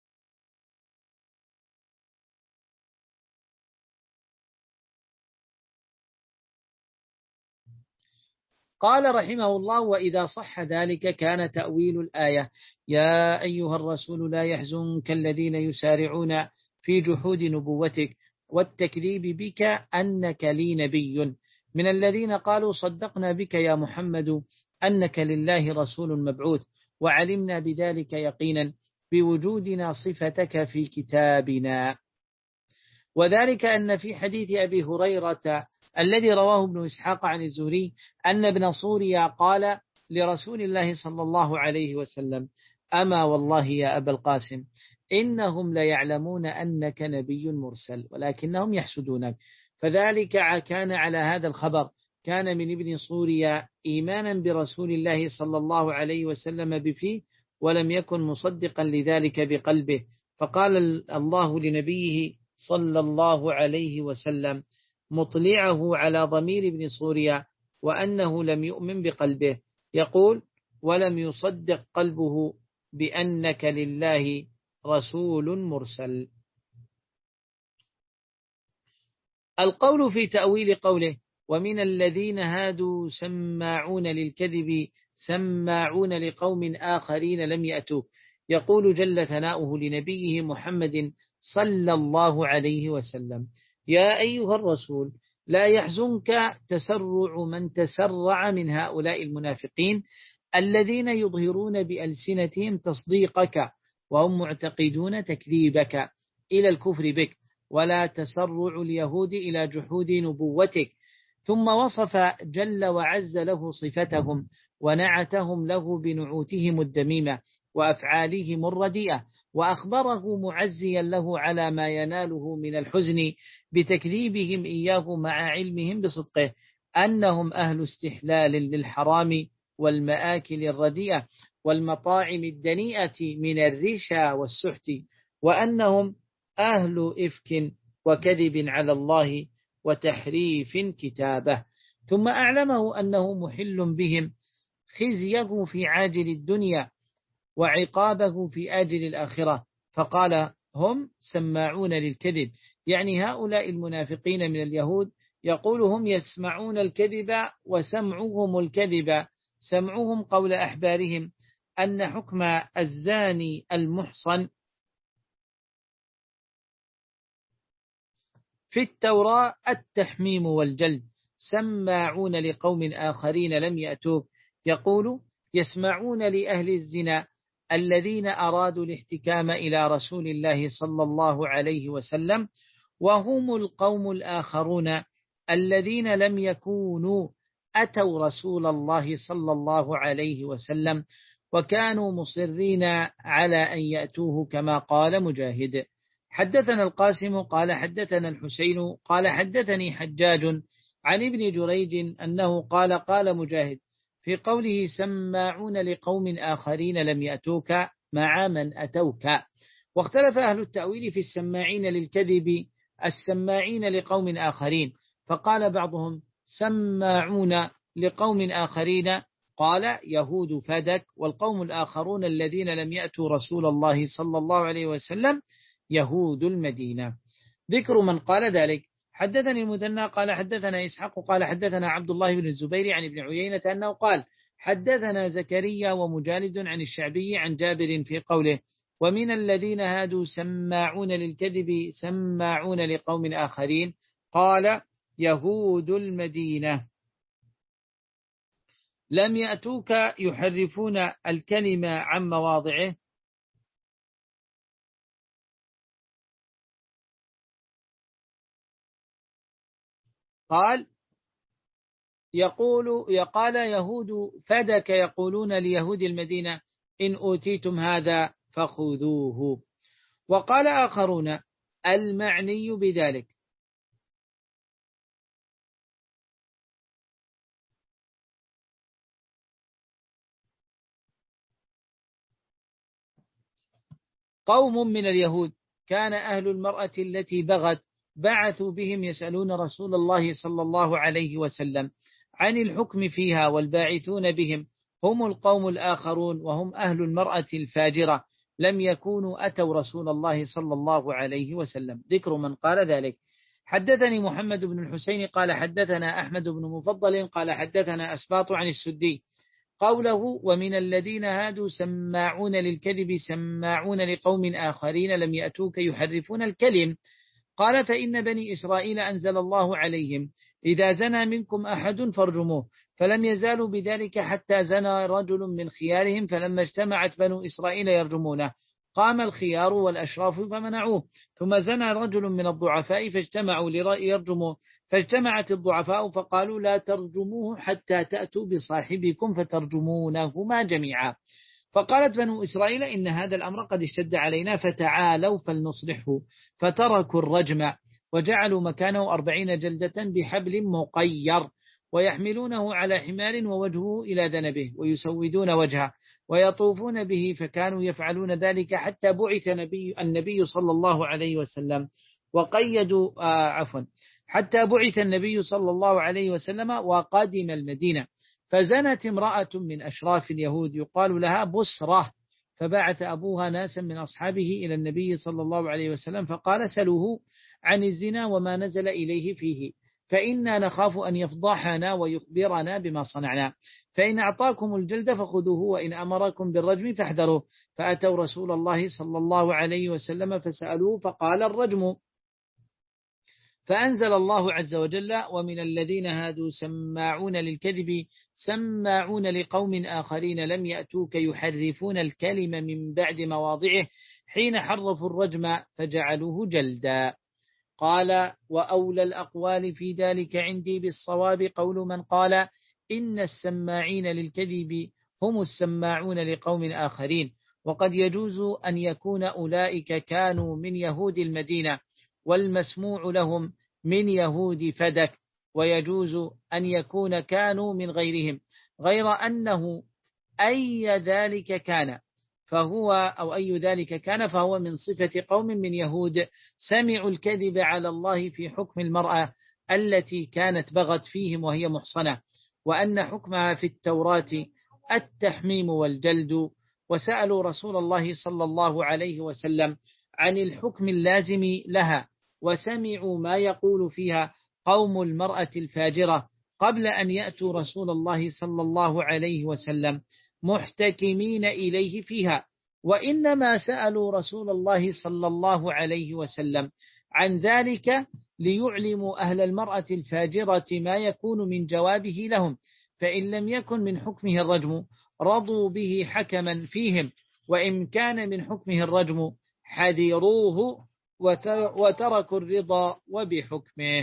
قال رحمه الله وإذا صح ذلك كان تأويل الآية يا أيها الرسول لا يحزنك الذين يسارعون في جحود نبوتك والتكذيب بك أنك لي نبي من الذين قالوا صدقنا بك يا محمد أنك لله رسول مبعوث وعلمنا بذلك يقينا بوجودنا صفتك في كتابنا. وذلك أن في حديث أبي هريرة الذي رواه ابن إسحاق عن الزهري أن ابن صوريا قال لرسول الله صلى الله عليه وسلم أما والله يا أبا القاسم إنهم ليعلمون أنك نبي مرسل ولكنهم يحسدونك. فذلك كان على هذا الخبر كان من ابن صوريا إيمانا برسول الله صلى الله عليه وسلم بفيه ولم يكن مصدقا لذلك بقلبه. فقال الله لنبيه صلى الله عليه وسلم مطلعه على ضمير ابن صوريا وأنه لم يؤمن بقلبه يقول ولم يصدق قلبه بأنك لله رسول مرسل. القول في تأويل قوله ومن الذين هادوا سماعون للكذب سماعون لقوم آخرين لم يأتوك يقول جل ثناؤه لنبيه محمد صلى الله عليه وسلم يا أيها الرسول لا يحزنك تسرع من تسرع من هؤلاء المنافقين الذين يظهرون بألسنتهم تصديقك وهم معتقدون تكذيبك إلى الكفر بك ولا تسرع اليهود إلى جحود نبوتك. ثم وصف جل وعز له صفتهم ونعتهم له بنعوتهم الذميمة وأفعالهم الرديئة وأخبره معزيا له على ما يناله من الحزن بتكذيبهم إياه مع علمهم بصدقه أنهم أهل استحلال للحرام والمآكل الرديئة والمطاعم الدنيئة من الرشا والسحت وأنهم أهل إفك وكذب على الله وتحريف كتابه. ثم أعلمه أنه محل بهم خزيه في عاجل الدنيا وعقابه في آجل الآخرة. فقال هم سماعون للكذب، يعني هؤلاء المنافقين من اليهود يقول هم يسمعون الكذب وسمعهم الكذب، سمعهم قول أحبارهم أن حكم الزاني المحصن في التوراة التحميم والجلد، سماعون لقوم آخرين لم يأتوك، يقول يسمعون لأهل الزنا الذين أرادوا الاحتكام إلى رسول الله صلى الله عليه وسلم، وهم القوم الآخرون الذين لم يكونوا أتوا رسول الله صلى الله عليه وسلم وكانوا مصرين على أن يأتوه كما قال مجاهد. حدثنا القاسم قال حدثنا الحسين قال حدثني حجاج عن ابن جريج أنه قال قال مجاهد في قوله سماعون لقوم آخرين لم يأتوك مع من أتوك. واختلف أهل التأويل في السماعين للكذب السماعين لقوم آخرين، فقال بعضهم سماعون لقوم آخرين قال يهود فدك، والقوم الآخرون الذين لم يأتوا رسول الله صلى الله عليه وسلم يهود المدينة. ذكر من قال ذلك. حدثني المثنى قال حدثنا إسحاق قال حدثنا عبد الله بن الزبير عن ابن عيينة أنه قال حدثنا زكريا ومجالد عن الشعبي عن جابر في قوله ومن الذين هادوا سماعون للكذب سماعون لقوم آخرين قال يهود المدينة لم يأتوك يحرفون الكلمة عن مواضعه. قال يقول يقال يهود فدك يقولون ليهود المدينة إن أوتيتم هذا فخذوه. وقال آخرون المعني بذلك قوم من اليهود كان أهل المرأة التي بغت بعثوا بهم يسألون رسول الله صلى الله عليه وسلم عن الحكم فيها، والباعثون بهم هم القوم الآخرون وهم أهل المرأة الفاجرة لم يكونوا أتوا رسول الله صلى الله عليه وسلم. ذكر من قال ذلك. حدثني محمد بن الحسين قال حدثنا أحمد بن مفضل قال حدثنا أسباط عن السدي قوله ومن الذين هادوا سماعون للكذب سماعون لقوم آخرين لم يأتوك يحرفون الكلم. قال فإن بني إسرائيل أنزل الله عليهم إذا زنى منكم أحد فارجموه، فلم يزالوا بذلك حتى زنى رجل من خيارهم، فلما اجتمعت بنو إسرائيل يرجمونه قام الخيار والأشراف فمنعوه، ثم زنى رجل من الضعفاء فاجتمعوا لرأي يرجموه، فاجتمعت الضعفاء فقالوا لا ترجموه حتى تأتوا بصاحبكم فترجمونهما جميعا. فقالت بنو إسرائيل إن هذا الأمر قد اشتد علينا فتعالوا فلنصلحه، فتركوا الرجم وجعلوا مكانه أربعين جلدة بحبل مقير ويحملونه على حمار ووجهه إلى ذنبه ويسودون وجهه ويطوفون به، فكانوا يفعلون ذلك حتى بعث نبي النبي صلى الله عليه وسلم وقيدوا آه عفوا حتى بعث النبي صلى الله عليه وسلم وقادم المدينة، فزنت امرأة من أشراف اليهود يقال لها بصرة، فبعث أبوها ناسا من أصحابه إلى النبي صلى الله عليه وسلم فقال سلوه عن الزنا وما نزل إليه فيه، فإنا نخاف أن يفضحنا ويخبرنا بما صنعنا، فإن أعطاكم الجلد فخذوه وإن أمركم بالرجم فاحذروه. فأتوا رسول الله صلى الله عليه وسلم فسألوه فقال الرجم، فأنزل الله عز وجل ومن الذين هادوا سماعون للكذب سماعون لقوم آخرين لم يأتوك يحرفون الكلم من بعد مواضعه حين حرفوا الرجم فجعلوه جلدا. قال وأولى الأقوال في ذلك عندي بالصواب قول من قال إن السماعين للكذب هم السماعون لقوم آخرين، وقد يجوز أن يكون أولئك كانوا من يهود المدينة والمسموع لهم من يهود فدك، ويجوز أن يكون كانوا من غيرهم، غير أنه أي ذلك كان فهو أو أي ذلك كان فهو من صفة قوم من يهود سمعوا الكذب على الله في حكم المرأة التي كانت بغت فيهم وهي محصنة، وأن حكمها في التوراة التحميم والجلد، وسألوا رسول الله صلى الله عليه وسلم عن الحكم اللازم لها، وسمعوا ما يقول فيها قوم المرأة الفاجرة قبل أن يأتوا رسول الله صلى الله عليه وسلم محتكمين إليه فيها، وإنما سألوا رسول الله صلى الله عليه وسلم عن ذلك ليعلموا أهل المرأة الفاجرة ما يكون من جوابه لهم، فإن لم يكن من حكمه الرجم رضوا به حكما فيهم، وإن كان من حكمه الرجم حذروه وتركوا الرضا وبحكمه.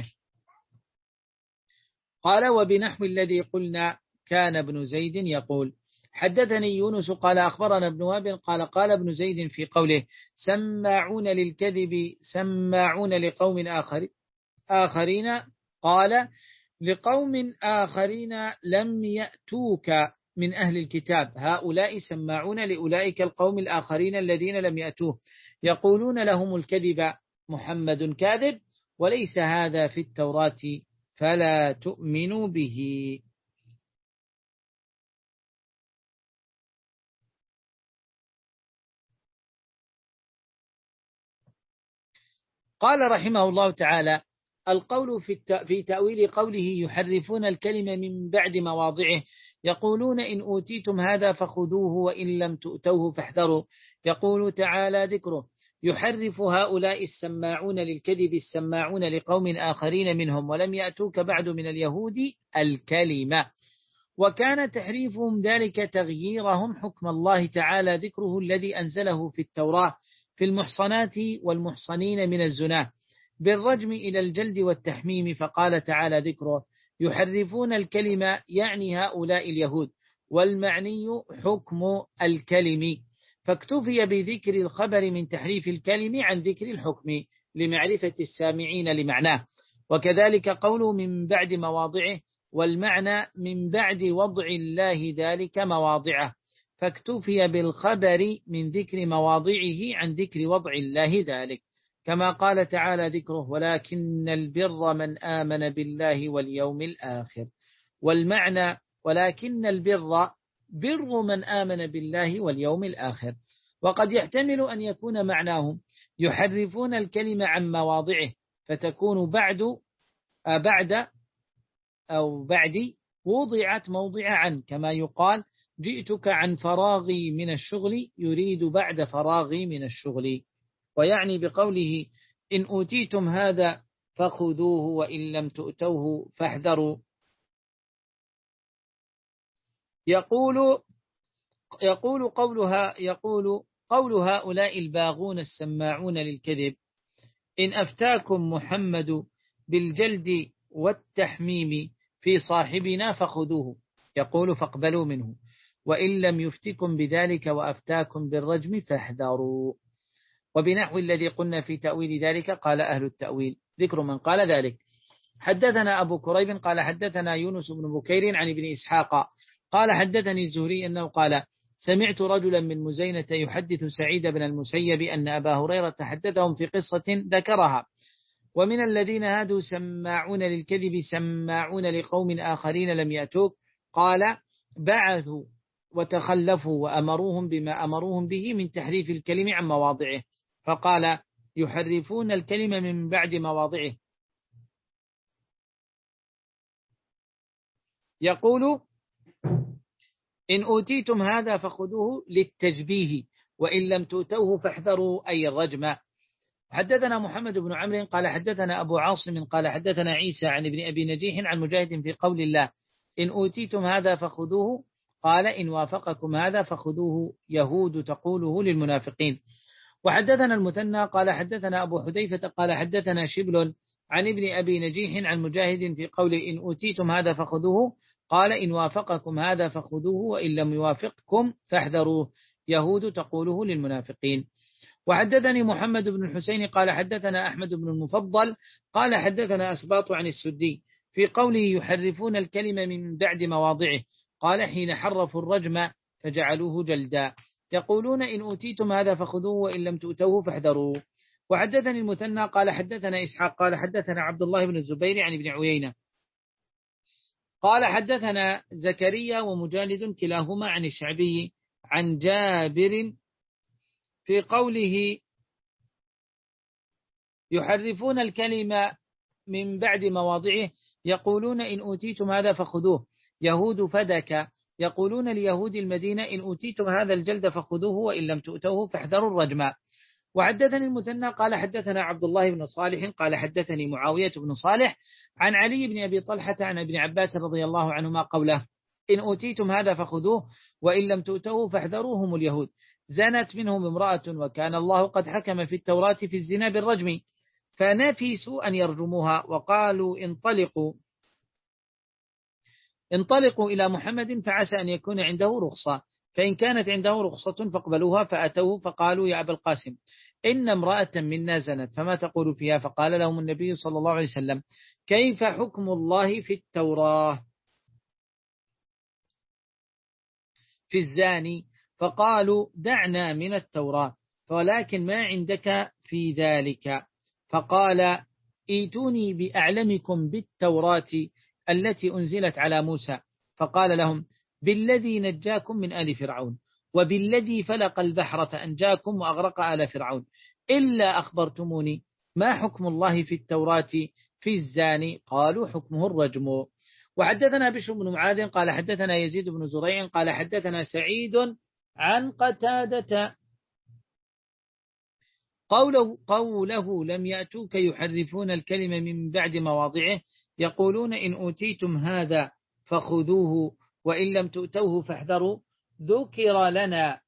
قال وبنحو الذي قلنا كان ابن زيد يقول حدثني يونس قال أخبرنا ابن وهب قال قال ابن زيد في قوله سماعون للكذب سماعون لقوم آخر آخرين، قال لقوم آخرين لم يأتوك من أهل الكتاب، هؤلاء سماعون لأولئك القوم الآخرين الذين لم يأتوه، يقولون لهم الكذب محمد كاذب وليس هذا في التوراة فلا تؤمنوا به. قال رحمه الله تعالى القول في تأويل قوله يحرفون الكلمة من بعد مواضعه، يقولون إن أوتيتم هذا فخذوه وإن لم تؤتوه فاحذروا. يقول تعالى ذكره يحرف هؤلاء السماعون للكذب السماعون لقوم آخرين منهم ولم يأتوك بعد من اليهود الكلمة، وكان تحريفهم ذلك تغييرهم حكم الله تعالى ذكره الذي أنزله في التوراة في المحصنات والمحصنين من الزنا بالرجم إلى الجلد والتحميم، فقال تعالى ذكره يحرفون الكلمة يعني هؤلاء اليهود، والمعني حكم الكلم، فاكتفي بذكر الخبر من تحريف الكلم عن ذكر الحكم لمعرفة السامعين لمعناه. وكذلك قوله من بعد مواضعه، والمعنى من بعد وضع الله ذلك مواضعه، فاكتفي بالخبر من ذكر مواضعه عن ذكر وضع الله ذلك، كما قال تعالى ذكره ولكن البر من آمن بالله واليوم الآخر، والمعنى ولكن البر بر من آمن بالله واليوم الآخر. وقد يحتمل أن يكون معناه يحرفون الكلمة عن مواضعه فتكون بعد بعد أو بعد وضعت موضع عن، كما يقال جئتك عن فراغي من الشغل يريد بعد فراغي من الشغل، ويعني بقوله إن أوتيتم هذا فخذوه وإن لم تؤتوه فاحذروا. يقول يقول قولها يقول قول هؤلاء الباغون السماعون للكذب إن أفتاكم محمد بالجلد والتحميم في صاحبنا فخذوه، يقول فاقبلوا منه، وإن لم يفتكم بذلك وأفتاكم بالرجم فاحذروا. وبنحو الذي قلنا في تأويل ذلك قال أهل التأويل ذكر من قال ذلك. حدثنا أبو كريب قال حدثنا يونس بن بكير عن ابن إسحاق قال حدثني الزهري أنه قال سمعت رجلا من مزينة يحدث سعيد بن المسيب أن أبا هريرة حدثهم في قصة ذكرها ومن الذين هادوا سماعون للكذب سماعون لقوم آخرين لم يأتوك، قال بعثوا وتخلفوا وأمروهم بما أمروهم به من تحريف الكلم عن مواضعه، فقال يحرفون الكلمة من بعد مواضعه. يقول إن أوتيتم هذا فخذوه للتجبيه وإن لم تؤتوه فاحذروا أي الرجم. حدثنا محمد بن عمرو قال حدثنا أبو عاصم قال حدثنا عيسى عن ابن أبي نجيح عن مجاهد في قول الله إن أوتيتم هذا فخذوه، قال إن وافقكم هذا فخذوه يهود تقوله للمنافقين. وحدثنا المثنى قال حدثنا أبو حذيفة قال حدثنا شبل عن ابن أبي نجيح عن مجاهد في قول إن أوتيتم هذا فخذوه، قال إن وافقكم هذا فخذوه وإن لم يوافقكم فاحذروه يهود تقوله للمنافقين. وحدثني محمد بن الحسين قال حدثنا أحمد بن المفضل قال حدثنا أسباط عن السدي في قوله يحرفون الكلمة من بعد مواضعه، قال حين حرفوا الرجم فجعلوه جلدا، يقولون إن أوتيتم هذا فخذوه وإن لم تؤتوه فاحذروه. وحدثني المثنى قال حدثنا إسحاق قال حدثنا عبد الله بن الزبير عن ابن عيينة قال حدثنا زكريا ومجالد كلاهما عن الشعبي عن جابر في قوله يحرفون الكلمة من بعد مواضعه يقولون إن أوتيتم هذا فخذوه. يهود فدك يقولون ليهود المدينة إن أوتيتم هذا الجلد فخذوه وإن لم تؤتوه فاحذروا الرجم. وحدثني المثنى قال حدثنا عبد الله بن صالح قال حدثني معاوية بن صالح عن علي بن أبي طلحة عن ابن عباس رضي الله عنهما قوله إن أوتيتم هذا فخذوه وإن لم تؤتوه فاحذروهم اليهود. زنت منهم امرأة وكان الله قد حكم في التوراة في الزنا بالرجم فنفسوا أن يرجموها وقالوا انطلقوا انطلقوا إلى محمد فعسى أن يكون عنده رخصة فإن كانت عنده رخصة فاقبلوها. فأتوه فقالوا يا أبا القاسم إن امرأة منا زنت فما تقول فيها؟ فقال لهم النبي صلى الله عليه وسلم كيف حكم الله في التوراة في الزاني؟ فقالوا دعنا من التوراة ولكن ما عندك في ذلك. فقال ايتوني بأعلمكم بالتوراة التي أنزلت على موسى. فقال لهم بالذي نجاكم من آل فرعون وبالذي فلق البحر فأنجاكم وأغرق آل فرعون إلا أخبرتموني ما حكم الله في التوراة في الزاني؟ قالوا حكمه الرجم. وحدثنا بشر بن معاذ قال حدثنا يزيد بن زريع قال حدثنا سعيد عن قتادة قوله, قوله لم يأتوك يحرفون الكلمة من بعد مواضعه يقولون إن أوتيتم هذا فخذوه وإن لم تؤتوه فاحذروا. ذكر لنا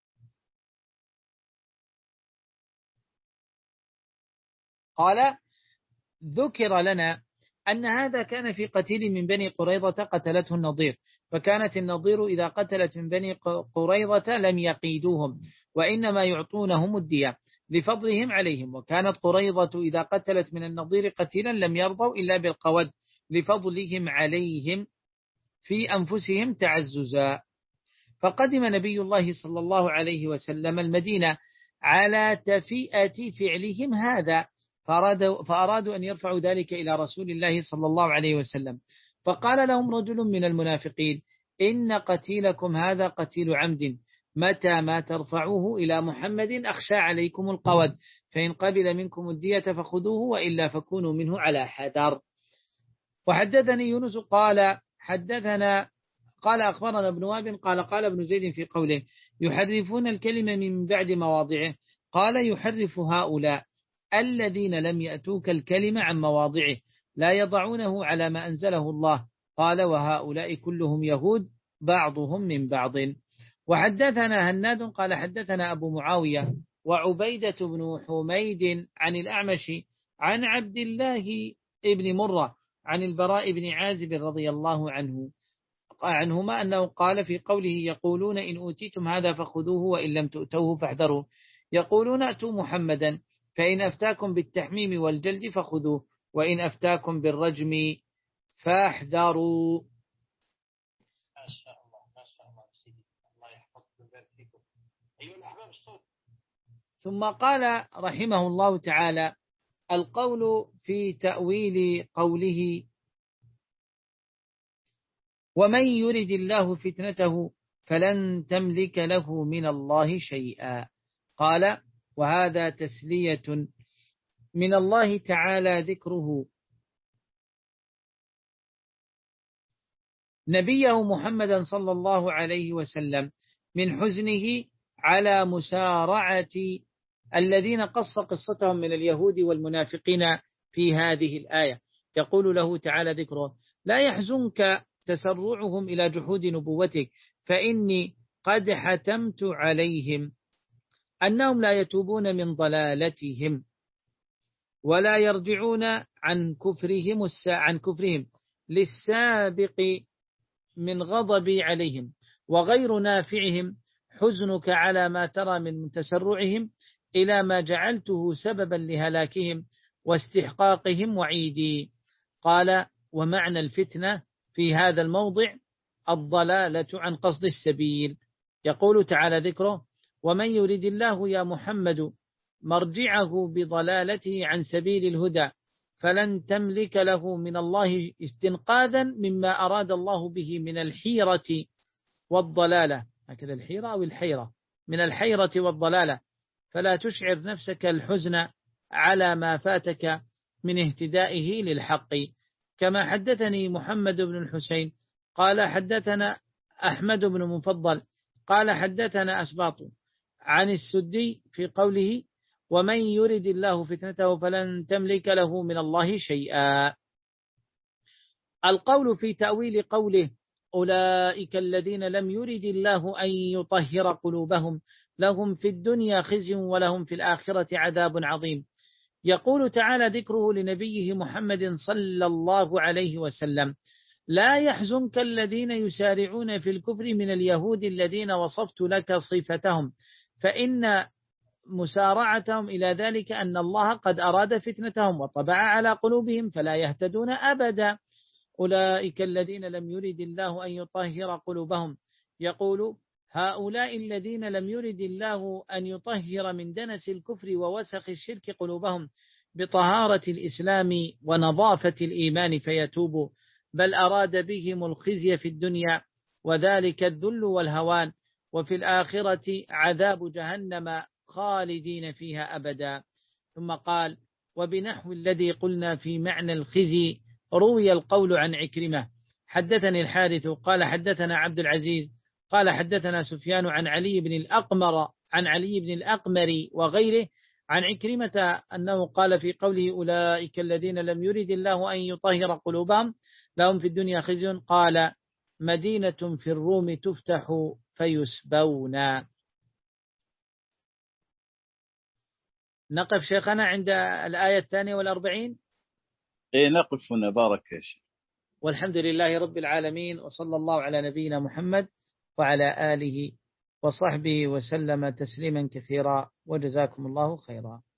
قال ذكر لنا أن هذا كان في قتيل من بني قريظة قتلته النضير فكانت النضير إذا قتلت من بني قريظة لم يقيدوهم وإنما يعطونهم الدية لفضلهم عليهم. وكانت قريظة إذا قتلت من النضير قتيلا لم يرضوا إلا بالقود لفضلهم عليهم في أنفسهم تعززا. فقدم نبي الله صلى الله عليه وسلم المدينة على تفئة فعلهم هذا فأرادوا, فأرادوا أن يرفعوا ذلك إلى رسول الله صلى الله عليه وسلم. فقال لهم رجل من المنافقين إن قتيلكم هذا قتيل عمد متى ما ترفعوه إلى محمد أخشى عليكم القود فإن قبل منكم الدية فخذوه وإلا فكونوا منه على حذر. وحدثني يونس قال حدثنا قال أخبرنا ابن وهب قال قال ابن زيد في قوله يحرفون الكلمة من بعد مواضعه قال يحرف هؤلاء الذين لم يأتوك الكلمة عن مواضعه لا يضعونه على ما أنزله الله. قال وهؤلاء كلهم يهود بعضهم من بعض. وحدثنا هناد قال حدثنا أبو معاوية وعبيدة بن حميد عن الأعمش عن عبد الله ابن مرة عن البراء بن عازب رضي الله عنه عنهما أنه قال في قوله يقولون إن أوتيتم هذا فخذوه وإن لم تؤتوه فاحذروا يقولون أتوا محمدا فإن أفتاكم بالتحميم والجلد فخذوه وإن أفتاكم بالرجم فاحذروا. ما شاء الله ما شاء الله سيدي الله يحفظكم ويبارك فيكم أيها الأحباب الصوت. ثم قال رحمه الله تعالى القول في تأويل قوله ومن يرد الله فتنته فلن تملك له من الله شيئا. قال وهذا تسلية من الله تعالى ذكره نبيه محمدا صلى الله عليه وسلم من حزنه على مسارعة الذين قص قصتهم من اليهود والمنافقين في هذه الآية. يقول له تعالى ذكره لا يحزنك تسرعهم إلى جحود نبوتك فإني قد حتمت عليهم أنهم لا يتوبون من ضلالتهم ولا يرجعون عن كفرهم عن كفرهم للسابق من غضبي عليهم وغير نافعهم حزنك على ما ترى من تسرعهم إلى ما جعلته سببا لهلاكهم واستحقاقهم وعيدي. قال ومعنى الفتنة في هذا الموضع الضلالة عن قصد السبيل. يقول تعالى ذكره ومن يريد الله يا محمد مرجعه بضلالته عن سبيل الهدى فلن تملك له من الله استنقاذا مما أراد الله به من الحيرة والضلالة هكذا الحيرة أو الحيرة، من الحيرة والضلالة، فلا تشعر نفسك الحزن على ما فاتك من اهتدائه للحق. كما حدثني محمد بن الحسين قال حدثنا أحمد بن مفضل قال حدثنا أسباط عن السدي في قوله ومن يرد الله فتنته فلن تملك له من الله شيئا. القول في تأويل قوله أولئك الذين لم يرد الله أن يطهر قلوبهم لهم في الدنيا خزي ولهم في الآخرة عذاب عظيم. يقول تعالى ذكره لنبيه محمد صلى الله عليه وسلم لا يحزنك الذين يسارعون في الكفر من اليهود الذين وصفت لك صفتهم، فإن مسارعتهم إلى ذلك أن الله قد أراد فتنتهم وطبع على قلوبهم فلا يهتدون أبدا. أولئك الذين لم يرد الله أن يطهر قلوبهم. يقول هؤلاء الذين لم يرد الله أن يطهر من دنس الكفر ووسخ الشرك قلوبهم بطهارة الإسلام ونظافة الإيمان فيتوبوا، بل أراد بهم الخزي في الدنيا وذلك الذل والهوان، وفي الآخرة عذاب جهنم خالدين فيها أبدا. ثم قال وبنحو الذي قلنا في معنى الخزي روي القول عن عكرمة حدثني الحارث قال حدثنا عبد العزيز قال حدثنا سفيان عن علي بن الأقمر عن علي بن الأقمر وغيره عن عكرمة أنه قال في قوله أولئك الذين لم يرد الله أن يطهر قلوبهم لهم في الدنيا خزي قال مدينة في الروم تفتح فيسبون. نقف شيخنا عند الآية الثانية والأربعين. إيه نقف هنا بارك يا شيخ. والحمد لله رب العالمين، وصلى الله على نبينا محمد وعلى آله وصحبه وسلم تسليما كثيرا، وجزاكم الله خيرا.